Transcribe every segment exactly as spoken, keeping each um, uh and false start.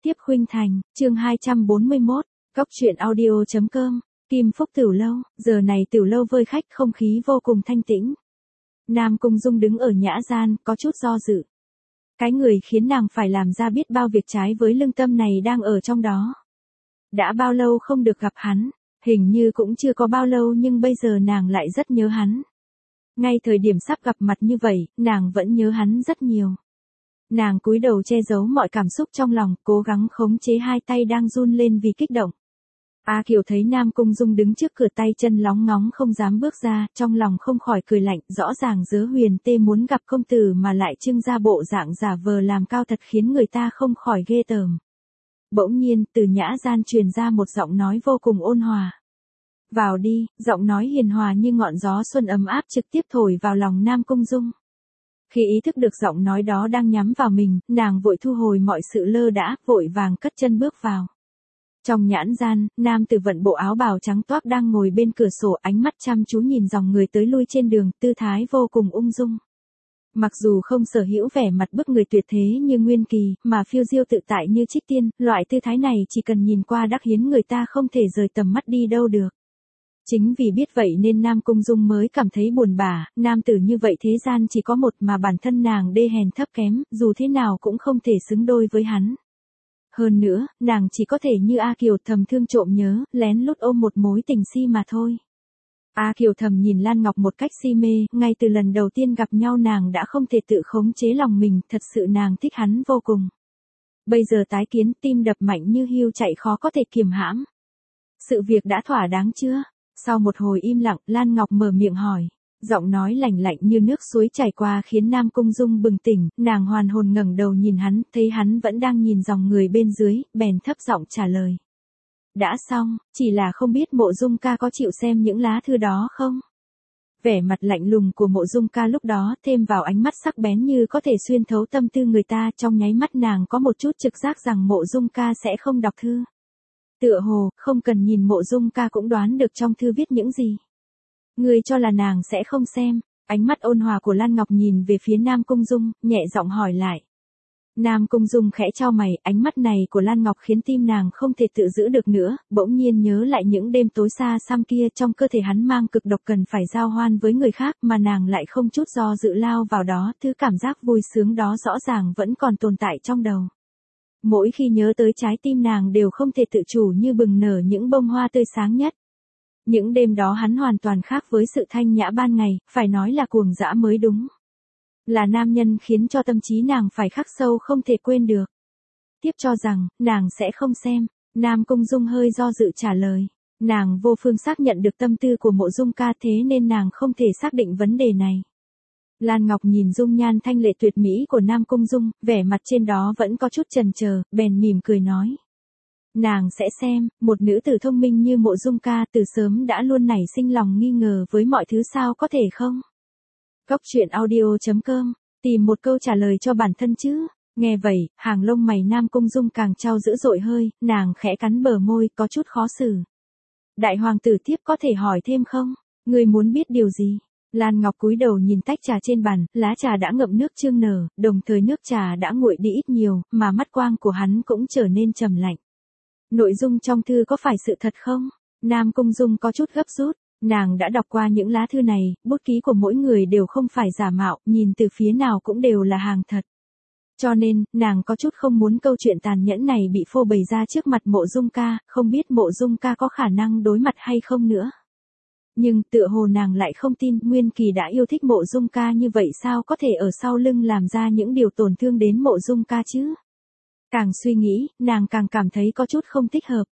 Tiếp khuynh thành, chương hai trăm bốn mươi mốt, Cốc truyện audio chấm com, Kim Phúc Tiểu Lâu, giờ này tiểu lâu vơi khách không khí vô cùng thanh tĩnh. Nam Cung Dung đứng ở nhã gian, có chút do dự. Cái người khiến nàng phải làm ra biết bao việc trái với lương tâm này đang ở trong đó. Đã bao lâu không được gặp hắn, hình như cũng chưa có bao lâu nhưng bây giờ nàng lại rất nhớ hắn. Ngay thời điểm sắp gặp mặt như vậy, nàng vẫn nhớ hắn rất nhiều. Nàng cúi đầu che giấu mọi cảm xúc trong lòng, cố gắng khống chế hai tay đang run lên vì kích động. A Kiều thấy Nam Cung Dung đứng trước cửa tay chân lóng ngóng không dám bước ra, trong lòng không khỏi cười lạnh, rõ ràng Dớ Huyền Tê muốn gặp công tử mà lại trưng ra bộ dạng giả vờ làm cao thật khiến người ta không khỏi ghê tởm. Bỗng nhiên, từ nhã gian truyền ra một giọng nói vô cùng ôn hòa. Vào đi, giọng nói hiền hòa như ngọn gió xuân ấm áp trực tiếp thổi vào lòng Nam Cung Dung. Khi ý thức được giọng nói đó đang nhắm vào mình, nàng vội thu hồi mọi sự lơ đãng, vội vàng cất chân bước vào. Trong nhãn gian, nam tử vận bộ áo bào trắng toác đang ngồi bên cửa sổ, ánh mắt chăm chú nhìn dòng người tới lui trên đường, tư thái vô cùng ung dung. Mặc dù không sở hữu vẻ mặt bức người tuyệt thế như Nguyên Kỳ, mà phiêu diêu tự tại như Trích Tiên, loại tư thái này chỉ cần nhìn qua đã khiến người ta không thể rời tầm mắt đi đâu được. Chính vì biết vậy nên Nam Cung Dung mới cảm thấy buồn bã, nam tử như vậy thế gian chỉ có một mà bản thân nàng đê hèn thấp kém, dù thế nào cũng không thể xứng đôi với hắn. Hơn nữa, nàng chỉ có thể như A Kiều thầm thương trộm nhớ, lén lút ôm một mối tình si mà thôi. A Kiều thầm nhìn Lan Ngọc một cách si mê, ngay từ lần đầu tiên gặp nhau nàng đã không thể tự khống chế lòng mình, thật sự nàng thích hắn vô cùng. Bây giờ tái kiến, tim đập mạnh như hươu chạy khó có thể kiềm hãm. Sự việc đã thỏa đáng chưa? Sau một hồi im lặng, Lan Ngọc mở miệng hỏi. Giọng nói lạnh lạnh như nước suối chảy qua khiến Nam Cung Dung bừng tỉnh, nàng hoàn hồn ngẩng đầu nhìn hắn, thấy hắn vẫn đang nhìn dòng người bên dưới, bèn thấp giọng trả lời. Đã xong, chỉ là không biết Mộ Dung ca có chịu xem những lá thư đó không? Vẻ mặt lạnh lùng của Mộ Dung ca lúc đó thêm vào ánh mắt sắc bén như có thể xuyên thấu tâm tư người ta, trong nháy mắt nàng có một chút trực giác rằng Mộ Dung ca sẽ không đọc thư. Tựa hồ, không cần nhìn Mộ Dung ca cũng đoán được trong thư viết những gì. Người cho là nàng sẽ không xem, ánh mắt ôn hòa của Lan Ngọc nhìn về phía Nam Cung Dung, nhẹ giọng hỏi lại. Nam Cung Dung khẽ chau mày, ánh mắt này của Lan Ngọc khiến tim nàng không thể tự giữ được nữa, bỗng nhiên nhớ lại những đêm tối xa xăm kia, trong cơ thể hắn mang cực độc cần phải giao hoan với người khác mà nàng lại không chút do dự lao vào đó, thứ cảm giác vui sướng đó rõ ràng vẫn còn tồn tại trong đầu. Mỗi khi nhớ tới trái tim nàng đều không thể tự chủ như bừng nở những bông hoa tươi sáng nhất. Những đêm đó hắn hoàn toàn khác với sự thanh nhã ban ngày, phải nói là cuồng dã mới đúng. Là nam nhân khiến cho tâm trí nàng phải khắc sâu không thể quên được. Tiếp cho rằng, nàng sẽ không xem, Nam Cung Dung hơi do dự trả lời. Nàng vô phương xác nhận được tâm tư của Mộ Dung ca thế nên nàng không thể xác định vấn đề này. Lan Ngọc nhìn dung nhan thanh lệ tuyệt mỹ của Nam Cung Dung, vẻ mặt trên đó vẫn có chút chần chờ, bèn mỉm cười nói. Nàng sẽ xem, một nữ tử thông minh như Mộ Dung ca từ sớm đã luôn nảy sinh lòng nghi ngờ với mọi thứ sao có thể không? Cốc truyện audio chấm com, tìm một câu trả lời cho bản thân chứ. Nghe vậy, hàng lông mày Nam Cung Dung càng trao dữ dội hơi, nàng khẽ cắn bờ môi, có chút khó xử. Đại hoàng tử tiếp có thể hỏi thêm không? Người muốn biết điều gì? Lan Ngọc cúi đầu nhìn tách trà trên bàn, lá trà đã ngậm nước chương nở, đồng thời nước trà đã nguội đi ít nhiều, mà mắt quang của hắn cũng trở nên trầm lạnh. Nội dung trong thư có phải sự thật không? Nam Cung Dung có chút gấp rút, nàng đã đọc qua những lá thư này, bút ký của mỗi người đều không phải giả mạo, nhìn từ phía nào cũng đều là hàng thật. Cho nên, nàng có chút không muốn câu chuyện tàn nhẫn này bị phô bày ra trước mặt Mộ Dung ca, không biết Mộ Dung ca có khả năng đối mặt hay không nữa. Nhưng tựa hồ nàng lại không tin Nguyên Kỳ đã yêu thích Mộ Dung ca như vậy sao có thể ở sau lưng làm ra những điều tổn thương đến Mộ Dung ca chứ. Càng suy nghĩ, nàng càng cảm thấy có chút không thích hợp.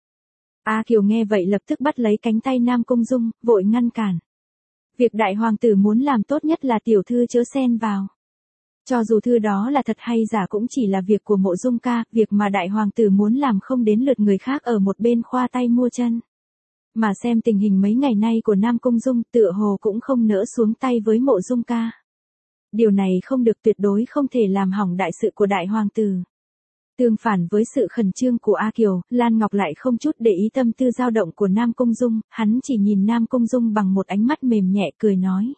A Kiều nghe vậy lập tức bắt lấy cánh tay Nam Cung Dung, vội ngăn cản. Việc đại hoàng tử muốn làm tốt nhất là tiểu thư chớ xen vào. Cho dù thư đó là thật hay giả cũng chỉ là việc của Mộ Dung ca, việc mà đại hoàng tử muốn làm không đến lượt người khác ở một bên khoa tay mua chân. Mà xem tình hình mấy ngày nay của Nam Cung Dung tựa hồ cũng không nỡ xuống tay với Mộ Dung ca. Điều này không được, tuyệt đối không thể làm hỏng đại sự của đại hoàng tử. Tương phản với sự khẩn trương của A Kiều, Lan Ngọc lại không chút để ý tâm tư dao động của Nam Cung Dung, hắn chỉ nhìn Nam Cung Dung bằng một ánh mắt mềm nhẹ cười nói.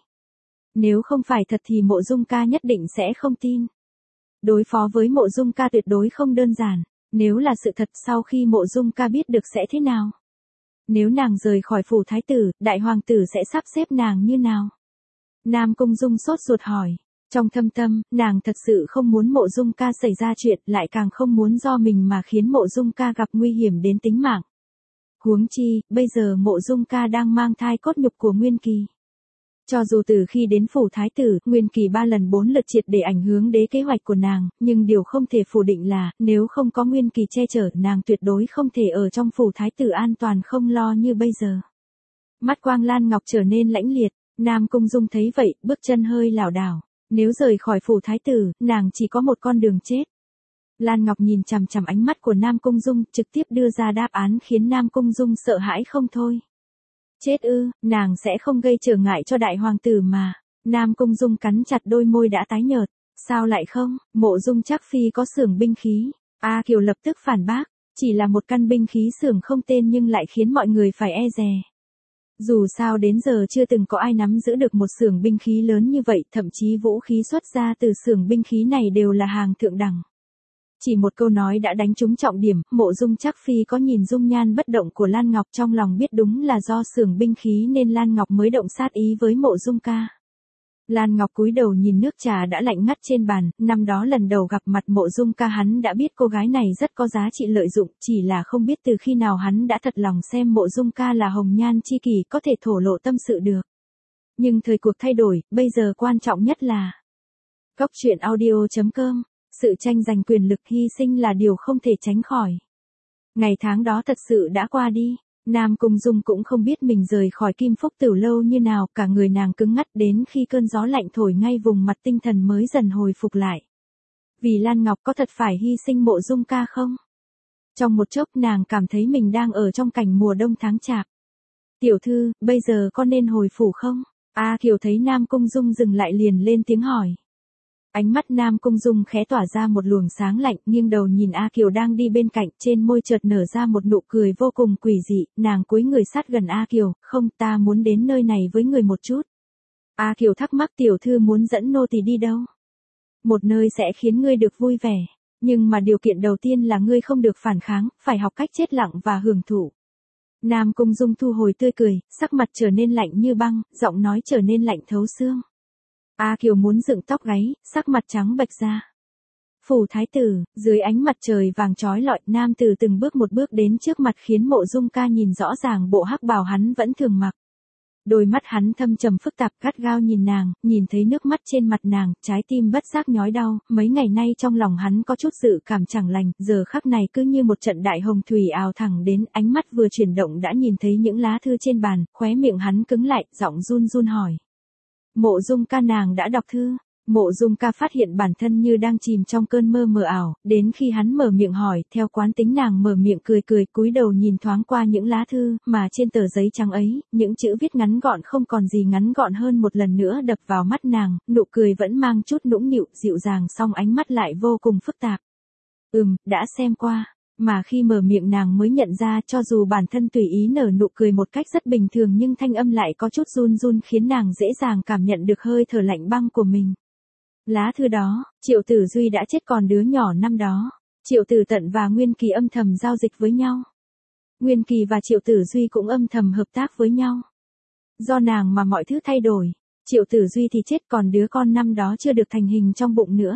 Nếu không phải thật thì Mộ Dung ca nhất định sẽ không tin. Đối phó với Mộ Dung ca tuyệt đối không đơn giản. Nếu là sự thật sau khi Mộ Dung Ca biết được sẽ thế nào? Nếu nàng rời khỏi phủ thái tử, đại hoàng tử sẽ sắp xếp nàng như nào? Nam Cung Dung sốt ruột hỏi. Trong thâm tâm, nàng thật sự không muốn Mộ Dung Ca xảy ra chuyện, lại càng không muốn do mình mà khiến Mộ Dung Ca gặp nguy hiểm đến tính mạng. Huống chi, bây giờ Mộ Dung Ca đang mang thai cốt nhục của Nguyên Kỳ. Cho dù từ khi đến phủ thái tử, Nguyên Kỳ ba lần bốn lượt triệt để ảnh hưởng đến kế hoạch của nàng, nhưng điều không thể phủ định là, nếu không có Nguyên Kỳ che chở, nàng tuyệt đối không thể ở trong phủ thái tử an toàn không lo như bây giờ. Mắt Quang Lan Ngọc trở nên lãnh liệt, Nam Cung Dung thấy vậy, bước chân hơi lảo đảo. Nếu rời khỏi phủ thái tử, nàng chỉ có một con đường chết. Lan Ngọc nhìn chằm chằm ánh mắt của Nam Cung Dung, trực tiếp đưa ra đáp án khiến Nam Cung Dung sợ hãi không thôi. Chết ư, nàng sẽ không gây trở ngại cho đại hoàng tử mà. Nam Cung Dung cắn chặt đôi môi đã tái nhợt. Sao lại không, Mộ Dung Trác Phi có xưởng binh khí. A Kiều lập tức phản bác, chỉ là một căn binh khí xưởng không tên nhưng lại khiến mọi người phải e dè. Dù sao đến giờ chưa từng có ai nắm giữ được một xưởng binh khí lớn như vậy, thậm chí vũ khí xuất ra từ xưởng binh khí này đều là hàng thượng đẳng. Chỉ một câu nói đã đánh trúng trọng điểm, Mộ Dung Trác Phi có nhìn dung nhan bất động của Lan Ngọc trong lòng biết đúng là do xưởng binh khí nên Lan Ngọc mới động sát ý với Mộ Dung Ca. Lan Ngọc cúi đầu nhìn nước trà đã lạnh ngắt trên bàn, năm đó lần đầu gặp mặt Mộ Dung Ca hắn đã biết cô gái này rất có giá trị lợi dụng, chỉ là không biết từ khi nào hắn đã thật lòng xem Mộ Dung Ca là hồng nhan chi kỷ có thể thổ lộ tâm sự được. Nhưng thời cuộc thay đổi, bây giờ quan trọng nhất là Cốc truyện audio chấm com, sự tranh giành quyền lực hy sinh là điều không thể tránh khỏi. Ngày tháng đó thật sự đã qua đi. Nam Cung Dung cũng không biết mình rời khỏi Kim Phúc Tửu lâu như nào, cả người nàng cứng ngắt đến khi cơn gió lạnh thổi ngay vùng mặt tinh thần mới dần hồi phục lại. Vì Lan Ngọc có thật phải hy sinh Mộ Dung Ca không? Trong một chốc nàng cảm thấy mình đang ở trong cảnh mùa đông tháng chạp. Tiểu thư, bây giờ con nên hồi phủ không? A Kiều thấy Nam Cung Dung dừng lại liền lên tiếng hỏi. Ánh mắt Nam Cung Dung khẽ tỏa ra một luồng sáng lạnh, nghiêng đầu nhìn A Kiều đang đi bên cạnh, trên môi chợt nở ra một nụ cười vô cùng quỷ dị, nàng cúi người sát gần A Kiều, không, ta muốn đến nơi này với người một chút. A Kiều thắc mắc tiểu thư muốn dẫn nô tỳ đi đâu? Một nơi sẽ khiến ngươi được vui vẻ, nhưng mà điều kiện đầu tiên là ngươi không được phản kháng, phải học cách chết lặng và hưởng thụ. Nam Cung Dung thu hồi tươi cười, sắc mặt trở nên lạnh như băng, giọng nói trở nên lạnh thấu xương. A Kiều muốn dựng tóc gáy, sắc mặt trắng bệch ra. Phủ thái tử, dưới ánh mặt trời vàng chói lọi, nam tử từng bước một bước đến trước mặt khiến Mộ Dung Ca nhìn rõ ràng bộ hắc bào hắn vẫn thường mặc. Đôi mắt hắn thâm trầm phức tạp gắt gao nhìn nàng, nhìn thấy nước mắt trên mặt nàng, trái tim bất giác nhói đau, mấy ngày nay trong lòng hắn có chút dự cảm chẳng lành, giờ khắc này cứ như một trận đại hồng thủy ào thẳng đến, ánh mắt vừa chuyển động đã nhìn thấy những lá thư trên bàn, khóe miệng hắn cứng lại, giọng run run hỏi. Mộ Dung Ca nàng đã đọc thư. Mộ Dung Ca phát hiện bản thân như đang chìm trong cơn mơ mờ ảo, đến khi hắn mở miệng hỏi, theo quán tính nàng mở miệng cười cười, cúi đầu nhìn thoáng qua những lá thư, mà trên tờ giấy trắng ấy, những chữ viết ngắn gọn không còn gì ngắn gọn hơn một lần nữa đập vào mắt nàng, nụ cười vẫn mang chút nũng nịu, dịu dàng song ánh mắt lại vô cùng phức tạp. Ừm, đã xem qua. Mà khi mở miệng nàng mới nhận ra cho dù bản thân tùy ý nở nụ cười một cách rất bình thường nhưng thanh âm lại có chút run run khiến nàng dễ dàng cảm nhận được hơi thở lạnh băng của mình. Lá thư đó, Triệu Tử Duy đã chết còn đứa nhỏ năm đó. Triệu Tử Tận và Nguyên Kỳ âm thầm giao dịch với nhau. Nguyên Kỳ và Triệu Tử Duy cũng âm thầm hợp tác với nhau. Do nàng mà mọi thứ thay đổi. Triệu Tử Duy thì chết còn đứa con năm đó chưa được thành hình trong bụng nữa.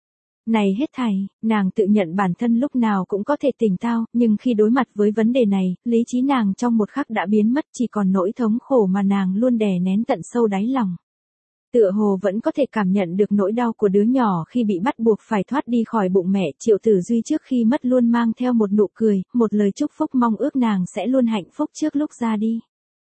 Này hết thảy, nàng tự nhận bản thân lúc nào cũng có thể tỉnh táo, nhưng khi đối mặt với vấn đề này, lý trí nàng trong một khắc đã biến mất, chỉ còn nỗi thống khổ mà nàng luôn đè nén tận sâu đáy lòng. Tựa hồ vẫn có thể cảm nhận được nỗi đau của đứa nhỏ khi bị bắt buộc phải thoát đi khỏi bụng mẹ. Triệu Tử Duy trước khi mất luôn mang theo một nụ cười, một lời chúc phúc mong ước nàng sẽ luôn hạnh phúc trước lúc ra đi.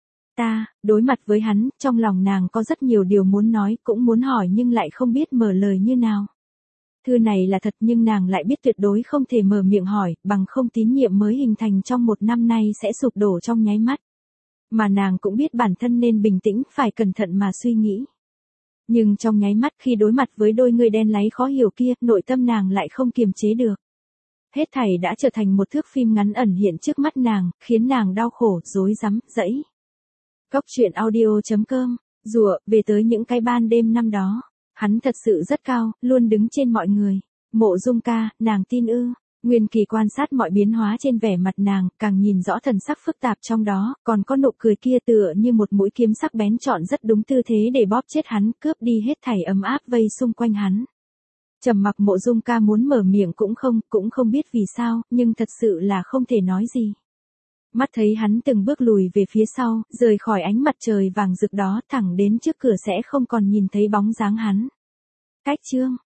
Ta, đối mặt với hắn, trong lòng nàng có rất nhiều điều muốn nói, cũng muốn hỏi nhưng lại không biết mở lời như nào. Thư này là thật nhưng nàng lại biết tuyệt đối không thể mở miệng hỏi, bằng không tín nhiệm mới hình thành trong một năm nay sẽ sụp đổ trong nháy mắt. Mà nàng cũng biết bản thân nên bình tĩnh, phải cẩn thận mà suy nghĩ. Nhưng trong nháy mắt khi đối mặt với đôi người đen láy khó hiểu kia, nội tâm nàng lại không kiềm chế được. Hết thảy đã trở thành một thước phim ngắn ẩn hiện trước mắt nàng, khiến nàng đau khổ, rối rắm, dẫy. Cốc truyện audio chấm com, rùa, về tới những cái ban đêm năm đó. Hắn thật sự rất cao, luôn đứng trên mọi người. Mộ Dung Ca, nàng tin ư? Nguyên Kỳ quan sát mọi biến hóa trên vẻ mặt nàng, càng nhìn rõ thần sắc phức tạp trong đó, còn có nụ cười kia tựa như một mũi kiếm sắc bén chọn rất đúng tư thế để bóp chết hắn, cướp đi hết thảy ấm áp vây xung quanh hắn. Trầm Mặc Mộ Dung ca muốn mở miệng cũng không, cũng không biết vì sao, nhưng thật sự là không thể nói gì. Mắt thấy hắn từng bước lùi về phía sau, rời khỏi ánh mặt trời vàng rực đó, thẳng đến trước cửa sẽ không còn nhìn thấy bóng dáng hắn. Cách chương